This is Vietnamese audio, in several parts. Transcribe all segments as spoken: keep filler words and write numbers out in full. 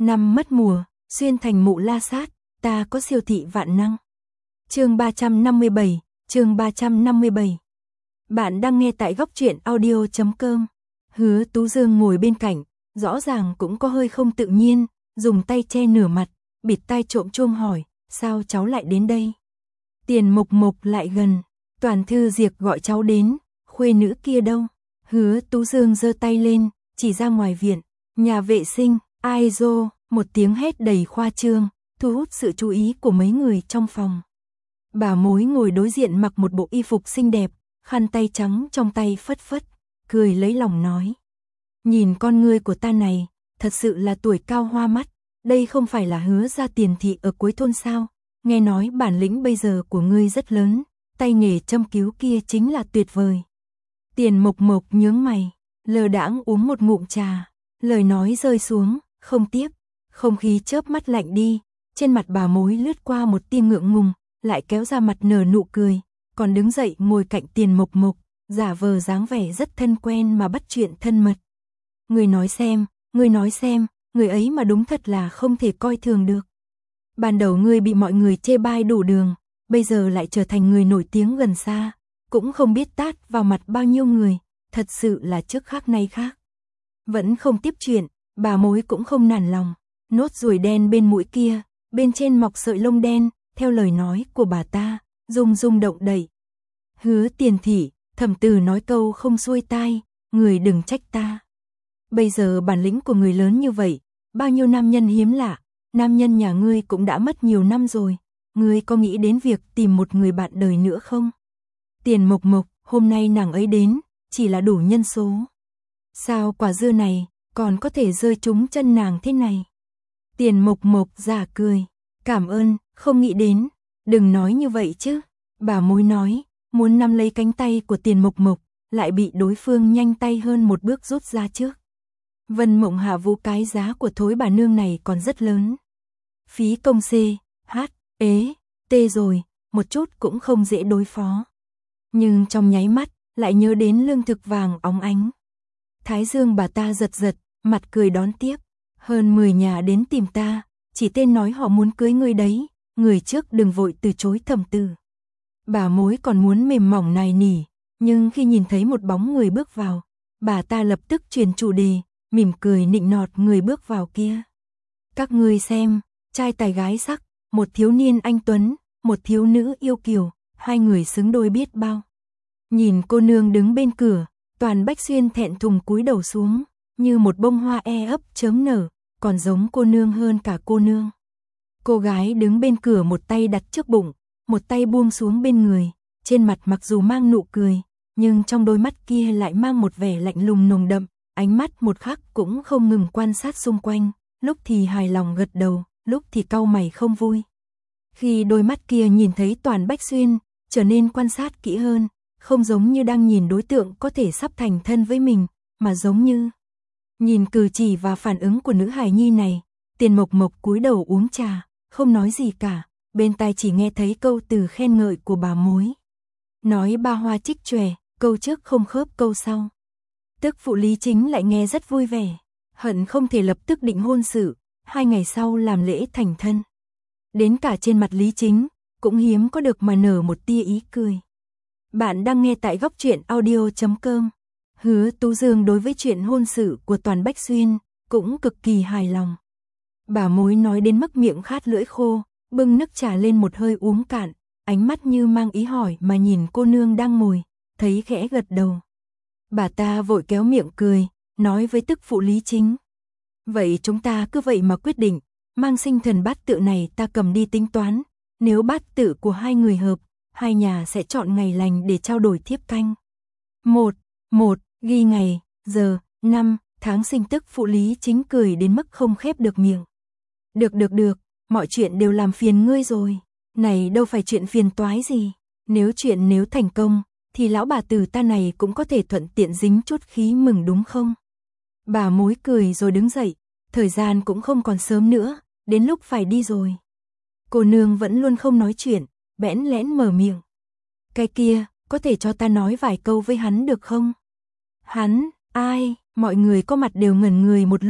Năm mất mùa, xuyên thành mụ la sát, ta có siêu thị vạn năng. Chương ba trăm năm mươi bảy, chương ba trăm năm mươi bảy. Bạn đang nghe tại góc truyện audio chấm com. Hứa Tú Dương ngồi bên cạnh, rõ ràng cũng có hơi không tự nhiên, dùng tay che nửa mặt, bịt tai trộm chuông hỏi, sao cháu lại đến đây? Tiền Mộc Mộc lại gần, Toàn Thư Diệp gọi cháu đến, khuê nữ kia đâu? Hứa Tú Dương giơ tay lên, chỉ ra ngoài viện, nhà vệ sinh, ai dô, một tiếng hét đầy khoa trương, thu hút sự chú ý của mấy người trong phòng. Bà mối ngồi đối diện mặc một bộ y phục xinh đẹp, khăn tay trắng trong tay phất phất, cười lấy lòng nói. Nhìn con ngươi của ta này, thật sự là tuổi cao hoa mắt, đây không phải là Hứa gia Tiền thị ở cuối thôn sao, nghe nói bản lĩnh bây giờ của ngươi rất lớn, tay nghề châm cứu kia chính là tuyệt vời. Tiền Mộc Mộc nhướng mày, lờ đãng uống một ngụm trà, lời nói rơi xuống, không tiếp, không khí chớp mắt lạnh đi, trên mặt bà mối lướt qua một tia ngượng ngùng, lại kéo ra mặt nở nụ cười, còn đứng dậy ngồi cạnh Tiền Mộc Mộc, giả vờ dáng vẻ rất thân quen mà bắt chuyện thân mật. Người nói xem, người nói xem, người ấy mà đúng thật là không thể coi thường được. Ban đầu ngươi bị mọi người chê bai đủ đường, bây giờ lại trở thành người nổi tiếng gần xa, cũng không biết tát vào mặt bao nhiêu người, thật sự là trước khác nay khác. Vẫn không tiếp chuyện, bà mối cũng không nản lòng, nốt ruồi đen bên mũi kia, bên trên mọc sợi lông đen, theo lời nói của bà ta, rung rung động đậy. Hứa Tiền thị, Thẩm Từ nói câu không xuôi tai, người đừng trách ta. Bây giờ bản lĩnh của người lớn như vậy, bao nhiêu nam nhân hiếm lạ, nam nhân nhà ngươi cũng đã mất nhiều năm rồi, ngươi có nghĩ đến việc tìm một người bạn đời nữa không? Tiền Mộc Mộc, hôm nay nàng ấy đến, chỉ là đủ nhân số. Sao quả dưa này, còn có thể rơi trúng chân nàng thế này? Tiền Mộc Mộc giả cười, cảm ơn, không nghĩ đến, đừng nói như vậy chứ. Bà mối nói, muốn nắm lấy cánh tay của Tiền Mộc Mộc, lại bị đối phương nhanh tay hơn một bước rút ra trước. Vân Mộng Hạ Vũ cái giá của thối bà nương này còn rất lớn. Phí công C, H, ế, T rồi, một chút cũng không dễ đối phó. Nhưng trong nháy mắt, lại nhớ đến lương thực vàng óng ánh. Thái dương bà ta giật giật, mặt cười đón tiếp. Hơn mười nhà đến tìm ta, chỉ tên nói họ muốn cưới ngươi đấy, người trước đừng vội từ chối Thẩm Từ. Bà mối còn muốn mềm mỏng nài nỉ, nhưng khi nhìn thấy một bóng người bước vào, bà ta lập tức chuyển chủ đề, mỉm cười nịnh nọt người bước vào kia. Các ngươi xem, trai tài gái sắc, một thiếu niên anh tuấn, một thiếu nữ yêu kiều, hai người xứng đôi biết bao. Nhìn cô nương đứng bên cửa, Toàn Bách Xuyên thẹn thùng cúi đầu xuống, như một bông hoa e ấp chớm nở, còn giống cô nương hơn cả cô nương. Cô gái đứng bên cửa một tay đặt trước bụng, một tay buông xuống bên người, trên mặt mặc dù mang nụ cười, nhưng trong đôi mắt kia lại mang một vẻ lạnh lùng nồng đậm, ánh mắt một khắc cũng không ngừng quan sát xung quanh, lúc thì hài lòng gật đầu, lúc thì cau mày không vui. Khi đôi mắt kia nhìn thấy Toàn Bách Xuyên, trở nên quan sát kỹ hơn, không giống như đang nhìn đối tượng có thể sắp thành thân với mình, mà giống như nhìn cử chỉ và phản ứng của nữ hài nhi này. Tiền Mộc Mộc cúi đầu uống trà, không nói gì cả, bên tai chỉ nghe thấy câu từ khen ngợi của bà mối. Nói ba hoa trích chòe, câu trước không khớp câu sau. Tức phụ Lý Chính lại nghe rất vui vẻ, hận không thể lập tức định hôn sự, hai ngày sau làm lễ thành thân. Đến cả trên mặt Lý Chính, cũng hiếm có được mà nở một tia ý cười. Bạn đang nghe tại góc truyện audio chấm com. Hứa Tú Dương đối với chuyện hôn sự của Toàn Bách Xuyên, cũng cực kỳ hài lòng. Bà mối nói đến mức miệng khát lưỡi khô, bưng nước trà lên một hơi uống cạn, ánh mắt như mang ý hỏi mà nhìn cô nương đang ngồi, thấy khẽ gật đầu. Bà ta vội kéo miệng cười, nói với tức phụ Lý Chính. Vậy chúng ta cứ vậy mà quyết định, mang sinh thần bát tự này ta cầm đi tính toán, nếu bát tự của hai người hợp, hai nhà sẽ chọn ngày lành để trao đổi thiếp canh. Một, một, ghi ngày, giờ, năm, tháng sinh. Tức phụ Lý Chính cười đến mức không khép được miệng. Được được được, mọi chuyện đều làm phiền ngươi rồi, này đâu phải chuyện phiền toái gì, nếu chuyện nếu thành công, thì lão bà tử ta này cũng có thể thuận tiện dính chút khí mừng đúng không? Bà mối cười rồi đứng dậy, thời gian cũng không còn sớm nữa, đến lúc phải đi rồi. Cô nương vẫn luôn không nói chuyện, bẽn lẽn mở miệng. Cái kia, có thể cho ta nói vài câu với hắn được không? Hắn, ai? Mọi người có mặt đều ngẩn người một lúc,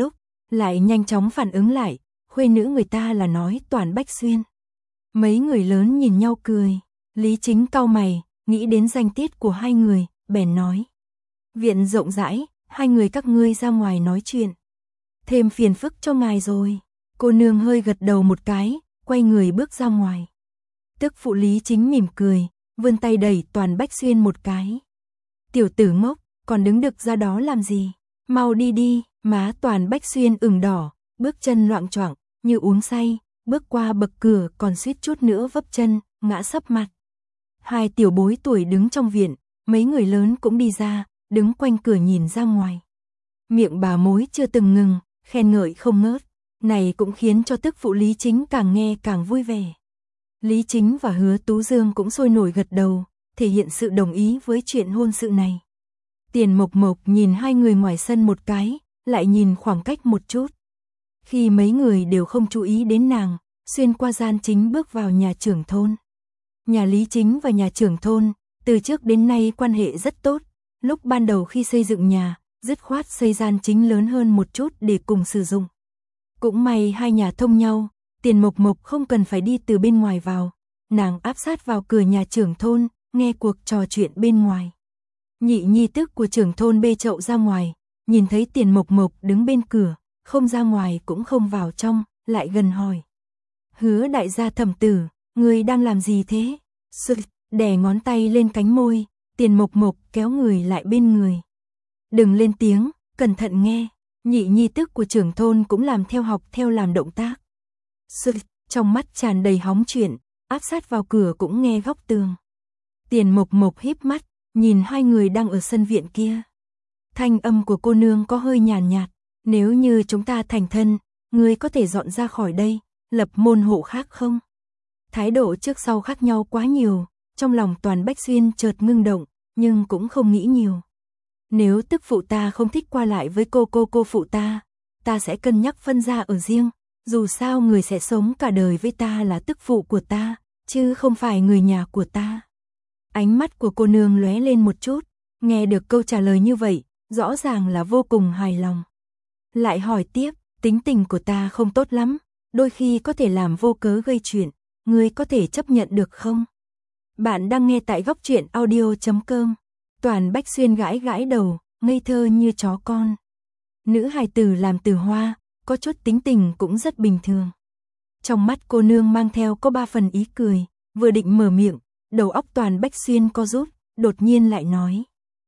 lại nhanh chóng phản ứng lại, khuê nữ người ta là nói Toàn Bách Xuyên. Mấy người lớn nhìn nhau cười, Lý Chính cau mày, nghĩ đến danh tiết của hai người, bèn nói. Viện rộng rãi, hai người các ngươi ra ngoài nói chuyện. Thêm phiền phức cho ngài rồi. Cô nương hơi gật đầu một cái, quay người bước ra ngoài. Tức phụ Lý Chính mỉm cười, vươn tay đẩy Toàn Bách Xuyên một cái. Tiểu tử ngốc, còn đứng đực ra đó làm gì? Mau đi đi. Má Toàn Bách Xuyên ửng đỏ, bước chân loạng choạng, như uống say, bước qua bậc cửa còn suýt chút nữa vấp chân, ngã sấp mặt. Hai tiểu bối tuổi đứng trong viện, mấy người lớn cũng đi ra, đứng quanh cửa nhìn ra ngoài. Miệng bà mối chưa từng ngừng, khen ngợi không ngớt, này cũng khiến cho tức phụ Lý Chính càng nghe càng vui vẻ. Lý Chính và Hứa Tú Dương cũng sôi nổi gật đầu, thể hiện sự đồng ý với chuyện hôn sự này. Tiền Mộc Mộc nhìn hai người ngoài sân một cái, lại nhìn khoảng cách một chút. Khi mấy người đều không chú ý đến nàng, xuyên qua gian chính bước vào nhà trưởng thôn. Nhà Lý Chính và nhà trưởng thôn, từ trước đến nay quan hệ rất tốt. Lúc ban đầu khi xây dựng nhà, dứt khoát xây gian chính lớn hơn một chút để cùng sử dụng. Cũng may hai nhà thông nhau, Tiền Mộc Mộc không cần phải đi từ bên ngoài vào. Nàng áp sát vào cửa nhà trưởng thôn, nghe cuộc trò chuyện bên ngoài. Nhị nhi tức của trưởng thôn bê chậu ra ngoài, nhìn thấy Tiền Mộc Mộc đứng bên cửa, không ra ngoài cũng không vào trong, lại gần hỏi. Hứa đại gia thẩm tử, người đang làm gì thế? Sự, đè ngón tay lên cánh môi, Tiền Mộc Mộc kéo người lại bên người. Đừng lên tiếng, cẩn thận nghe. Nhị nhi tức của trưởng thôn cũng làm theo học theo làm động tác. Sự, trong mắt tràn đầy hóng chuyện, áp sát vào cửa cũng nghe góc tường. Tiền Mộc Mộc híp mắt, nhìn hai người đang ở sân viện kia. Thanh âm của cô nương có hơi nhàn nhạt, nếu như chúng ta thành thân, ngươi có thể dọn ra khỏi đây, lập môn hộ khác không? Thái độ trước sau khác nhau quá nhiều, trong lòng Toàn Bách Xuyên chợt ngưng động, nhưng cũng không nghĩ nhiều. Nếu tức phụ ta không thích qua lại với cô cô cô phụ ta, ta sẽ cân nhắc phân ra ở riêng, dù sao người sẽ sống cả đời với ta là tức phụ của ta, chứ không phải người nhà của ta. Ánh mắt của cô nương lóe lên một chút, nghe được câu trả lời như vậy, rõ ràng là vô cùng hài lòng. Lại hỏi tiếp, tính tình của ta không tốt lắm, đôi khi có thể làm vô cớ gây chuyện, ngươi có thể chấp nhận được không? Bạn đang nghe tại góc truyện audio chấm com. Toàn Bách Xuyên gãi gãi đầu, ngây thơ như chó con. Nữ hài tử làm từ hoa, có chút tính tình cũng rất bình thường. Trong mắt cô nương mang theo có ba phần ý cười, vừa định mở miệng, đầu óc Toàn Bách Xuyên co rút, đột nhiên lại nói.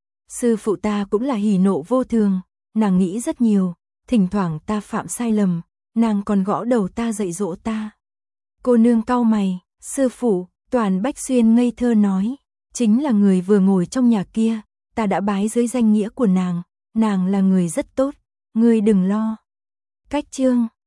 Sư phụ ta cũng là hỉ nộ vô thường, nàng nghĩ rất nhiều, thỉnh thoảng ta phạm sai lầm, nàng còn gõ đầu ta dạy dỗ ta. Cô nương cau mày, sư phụ, Toàn Bách Xuyên ngây thơ nói, chính là người vừa ngồi trong nhà kia, ta đã bái dưới danh nghĩa của nàng, nàng là người rất tốt, ngươi đừng lo. Cách chương